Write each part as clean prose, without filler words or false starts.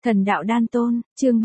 Thần đạo đan tôn, chương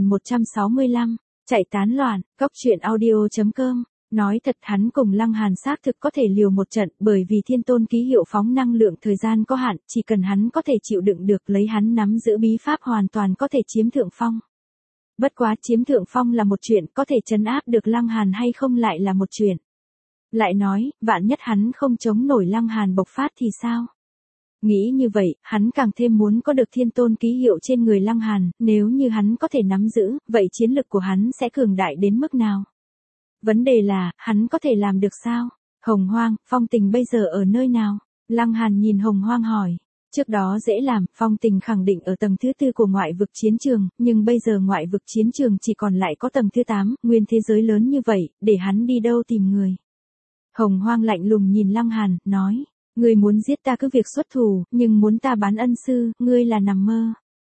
3165, chạy tán loạn, góc truyện audio.com. Nói thật hắn cùng Lăng Hàn xác thực có thể liều một trận bởi vì thiên tôn ký hiệu phóng năng lượng thời gian có hạn, chỉ cần hắn có thể chịu đựng được lấy hắn nắm giữ bí pháp hoàn toàn có thể chiếm thượng phong. Bất quá chiếm thượng phong là một chuyện, có thể trấn áp được Lăng Hàn hay không lại là một chuyện. Lại nói, vạn nhất hắn không chống nổi Lăng Hàn bộc phát thì sao? Nghĩ như vậy, hắn càng thêm muốn có được thiên tôn ký hiệu trên người Lăng Hàn, nếu như hắn có thể nắm giữ, vậy chiến lực của hắn sẽ cường đại đến mức nào? Vấn đề là, hắn có thể làm được sao? Hồng Hoang, Phong Tình bây giờ ở nơi nào? Lăng Hàn nhìn Hồng Hoang hỏi. Trước đó dễ làm, Phong Tình khẳng định ở tầng thứ 4 của ngoại vực chiến trường, nhưng bây giờ ngoại vực chiến trường chỉ còn lại có tầng thứ 8, nguyên thế giới lớn như vậy, để hắn đi đâu tìm người? Hồng Hoang lạnh lùng nhìn Lăng Hàn, nói. Ngươi muốn giết ta cứ việc xuất thủ, nhưng muốn ta bán ân sư, ngươi là nằm mơ.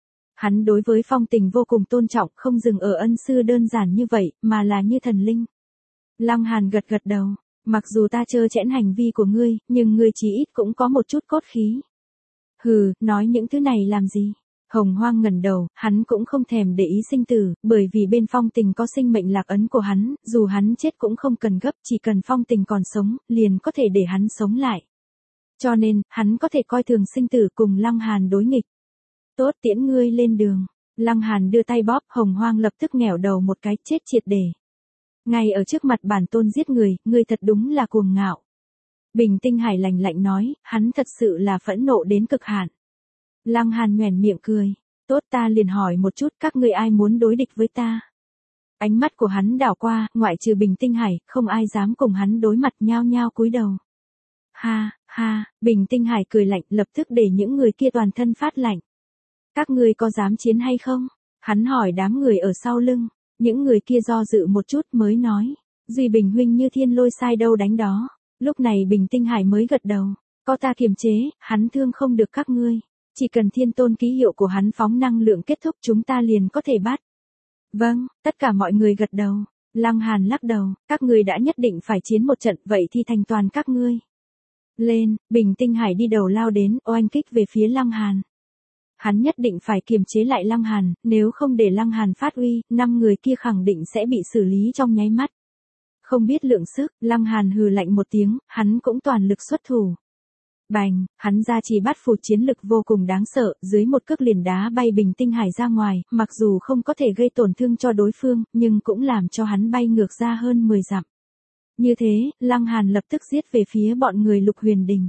Hắn đối với Phong Tình vô cùng tôn trọng, không dừng ở ân sư đơn giản như vậy, mà là như thần linh. Lăng Hàn gật gật đầu, mặc dù ta trơ trẽn hành vi của ngươi, nhưng ngươi chí ít cũng có một chút cốt khí. Hừ, nói những thứ này làm gì? Hồng Hoang ngẩng đầu, hắn cũng không thèm để ý sinh tử, bởi vì bên Phong Tình có sinh mệnh lạc ấn của hắn, dù hắn chết cũng không cần gấp, chỉ cần Phong Tình còn sống, liền có thể để hắn sống lại. Cho nên, hắn có thể coi thường sinh tử cùng Lăng Hàn đối nghịch. Tốt, tiễn ngươi lên đường. Lăng Hàn đưa tay bóp, Hồng Hoang lập tức nghẻo đầu một cái, chết triệt để. Ngay ở trước mặt bản tôn giết người, ngươi thật đúng là cuồng ngạo. Bình Tinh Hải lạnh lạnh nói, hắn thật sự là phẫn nộ đến cực hạn. Lăng Hàn nhoẻn miệng cười. Tốt, ta liền hỏi một chút, các ngươi ai muốn đối địch với ta? Ánh mắt của hắn đảo qua, ngoại trừ Bình Tinh Hải, không ai dám cùng hắn đối mặt, nhao nhao cúi đầu. Ha, ha, Bình Tinh Hải cười lạnh, lập tức để những người kia toàn thân phát lạnh. Các ngươi có dám chiến hay không? Hắn hỏi đám người ở sau lưng. Những người kia do dự một chút mới nói. Duy Bình huynh như thiên lôi sai đâu đánh đó. Lúc này Bình Tinh Hải mới gật đầu. Có ta kiềm chế, hắn thương không được các ngươi. Chỉ cần thiên tôn ký hiệu của hắn phóng năng lượng kết thúc chúng ta liền có thể bắt. Vâng, tất cả mọi người gật đầu. Lăng Hàn lắc đầu, các ngươi đã nhất định phải chiến một trận, vậy thì thành toàn các ngươi. Lên, Bình Tinh Hải đi đầu lao đến, oanh kích về phía Lăng Hàn. Hắn nhất định phải kiềm chế lại Lăng Hàn, nếu không để Lăng Hàn phát uy, 5 người kia khẳng định sẽ bị xử lý trong nháy mắt. Không biết lượng sức, Lăng Hàn hừ lạnh một tiếng, hắn cũng toàn lực xuất thủ. Bành, hắn ra chỉ bát phù chiến lực vô cùng đáng sợ, dưới một cước liền đá bay Bình Tinh Hải ra ngoài, mặc dù không có thể gây tổn thương cho đối phương, nhưng cũng làm cho hắn bay ngược ra hơn 10 dặm. Như thế, Lăng Hàn lập tức giết về phía bọn người Lục Huyền Đình.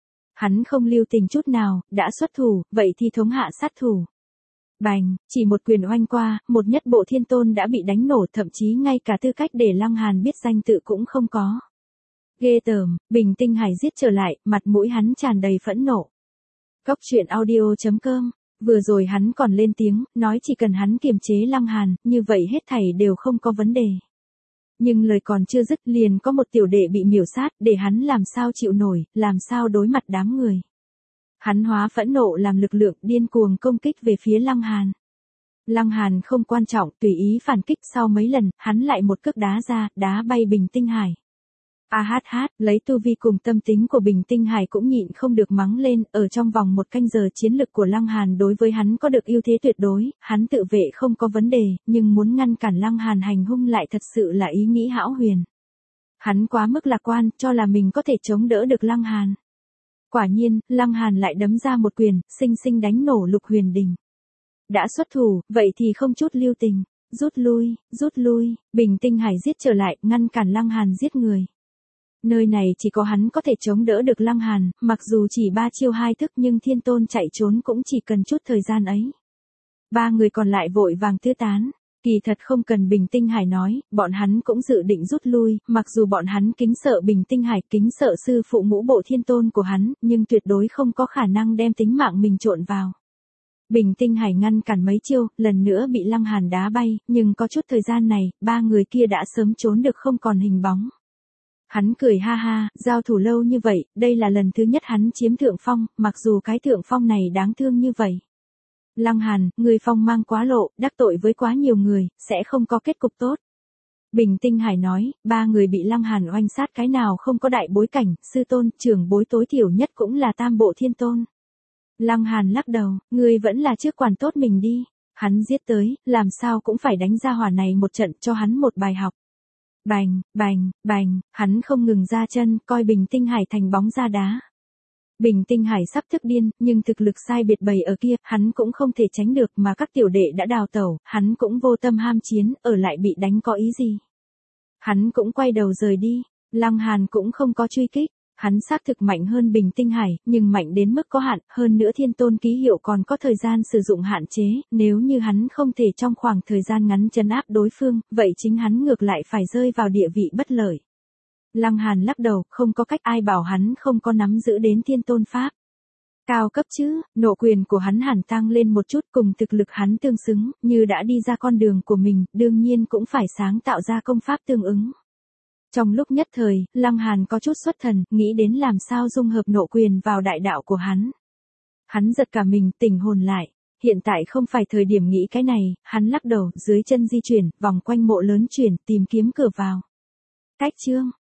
Hắn không lưu tình chút nào, đã xuất thủ, vậy thì thống hạ sát thủ. Bành, chỉ một quyền oanh qua, một nhất bộ thiên tôn đã bị đánh nổ, thậm chí ngay cả tư cách để Lăng Hàn biết danh tự cũng không có. Ghê tởm, Bình Tinh Hải giết trở lại, mặt mũi hắn tràn đầy phẫn nộ. Góc truyện audio.com, vừa rồi hắn còn lên tiếng, nói chỉ cần hắn kiềm chế Lăng Hàn, như vậy hết thảy đều không có vấn đề. Nhưng lời còn chưa dứt liền có một tiểu đệ bị miểu sát, để hắn làm sao chịu nổi, làm sao đối mặt đám người. Hắn hóa phẫn nộ làm lực lượng điên cuồng công kích về phía Lăng Hàn. Lăng Hàn không quan trọng, tùy ý phản kích, sau mấy lần, hắn lại một cước đá ra, đá bay Bình Tinh Hải. Lấy tu vi cùng tâm tính của Bình Tinh Hải cũng nhịn không được mắng lên, ở trong vòng 1 canh giờ chiến lực của Lăng Hàn đối với hắn có được ưu thế tuyệt đối, hắn tự vệ không có vấn đề, nhưng muốn ngăn cản Lăng Hàn hành hung lại thật sự là ý nghĩ hão huyền. Hắn quá mức lạc quan, cho là mình có thể chống đỡ được Lăng Hàn. Quả nhiên, Lăng Hàn lại đấm ra một quyền, xinh xinh đánh nổ Lục Huyền Đình. Đã xuất thủ, vậy thì không chút lưu tình, rút lui, Bình Tinh Hải giết trở lại, ngăn cản Lăng Hàn giết người. Nơi này chỉ có hắn có thể chống đỡ được Lăng Hàn, mặc dù chỉ 3 chiêu 2 thức nhưng thiên tôn chạy trốn cũng chỉ cần chút thời gian ấy. 3 người còn lại vội vàng tứ tán. Kỳ thật không cần Bình Tinh Hải nói, bọn hắn cũng dự định rút lui, mặc dù bọn hắn kính sợ Bình Tinh Hải, kính sợ sư phụ ngũ bộ thiên tôn của hắn, nhưng tuyệt đối không có khả năng đem tính mạng mình trộn vào. Bình Tinh Hải ngăn cản mấy chiêu, lần nữa bị Lăng Hàn đá bay, nhưng có chút thời gian này, 3 người kia đã sớm trốn được không còn hình bóng. Hắn cười ha ha, giao thủ lâu như vậy, đây là lần thứ nhất hắn chiếm thượng phong, mặc dù cái thượng phong này đáng thương như vậy. Lăng Hàn, người phong mang quá lộ, đắc tội với quá nhiều người, sẽ không có kết cục tốt. Bình Tinh Hải nói, 3 người bị Lăng Hàn oanh sát cái nào không có đại bối cảnh, sư tôn, trưởng bối tối thiểu nhất cũng là tam bộ thiên tôn. Lăng Hàn lắc đầu, ngươi vẫn là trước quản tốt mình đi. Hắn giết tới, làm sao cũng phải đánh ra hỏa này một trận cho hắn một bài học. Bành, bành, bành, hắn không ngừng ra chân, coi Bình Tinh Hải thành bóng ra đá. Bình Tinh Hải sắp thức điên, nhưng thực lực sai biệt bầy ở kia, hắn cũng không thể tránh được mà các tiểu đệ đã đào tẩu, hắn cũng vô tâm ham chiến, ở lại bị đánh có ý gì. Hắn cũng quay đầu rời đi, Lăng Hàn cũng không có truy kích, hắn xác thực mạnh hơn Bình Tinh Hải, nhưng mạnh đến mức có hạn, hơn nữa Thiên Tôn ký hiệu còn có thời gian sử dụng hạn chế, nếu như hắn không thể trong khoảng thời gian ngắn trấn áp đối phương, vậy chính hắn ngược lại phải rơi vào địa vị bất lợi. Lăng Hàn lắc đầu, không có cách, ai bảo hắn không có nắm giữ đến Thiên Tôn Pháp. Cao cấp chứ, nộ quyền của hắn hẳn tăng lên một chút cùng thực lực hắn tương xứng, như đã đi ra con đường của mình, đương nhiên cũng phải sáng tạo ra công pháp tương ứng. Trong lúc nhất thời, Lăng Hàn có chút xuất thần, nghĩ đến làm sao dung hợp nộ quyền vào đại đạo của hắn. Hắn giật cả mình, tỉnh hồn lại. Hiện tại không phải thời điểm nghĩ cái này, hắn lắc đầu, dưới chân di chuyển, vòng quanh mộ lớn chuyển, tìm kiếm cửa vào. Cách chương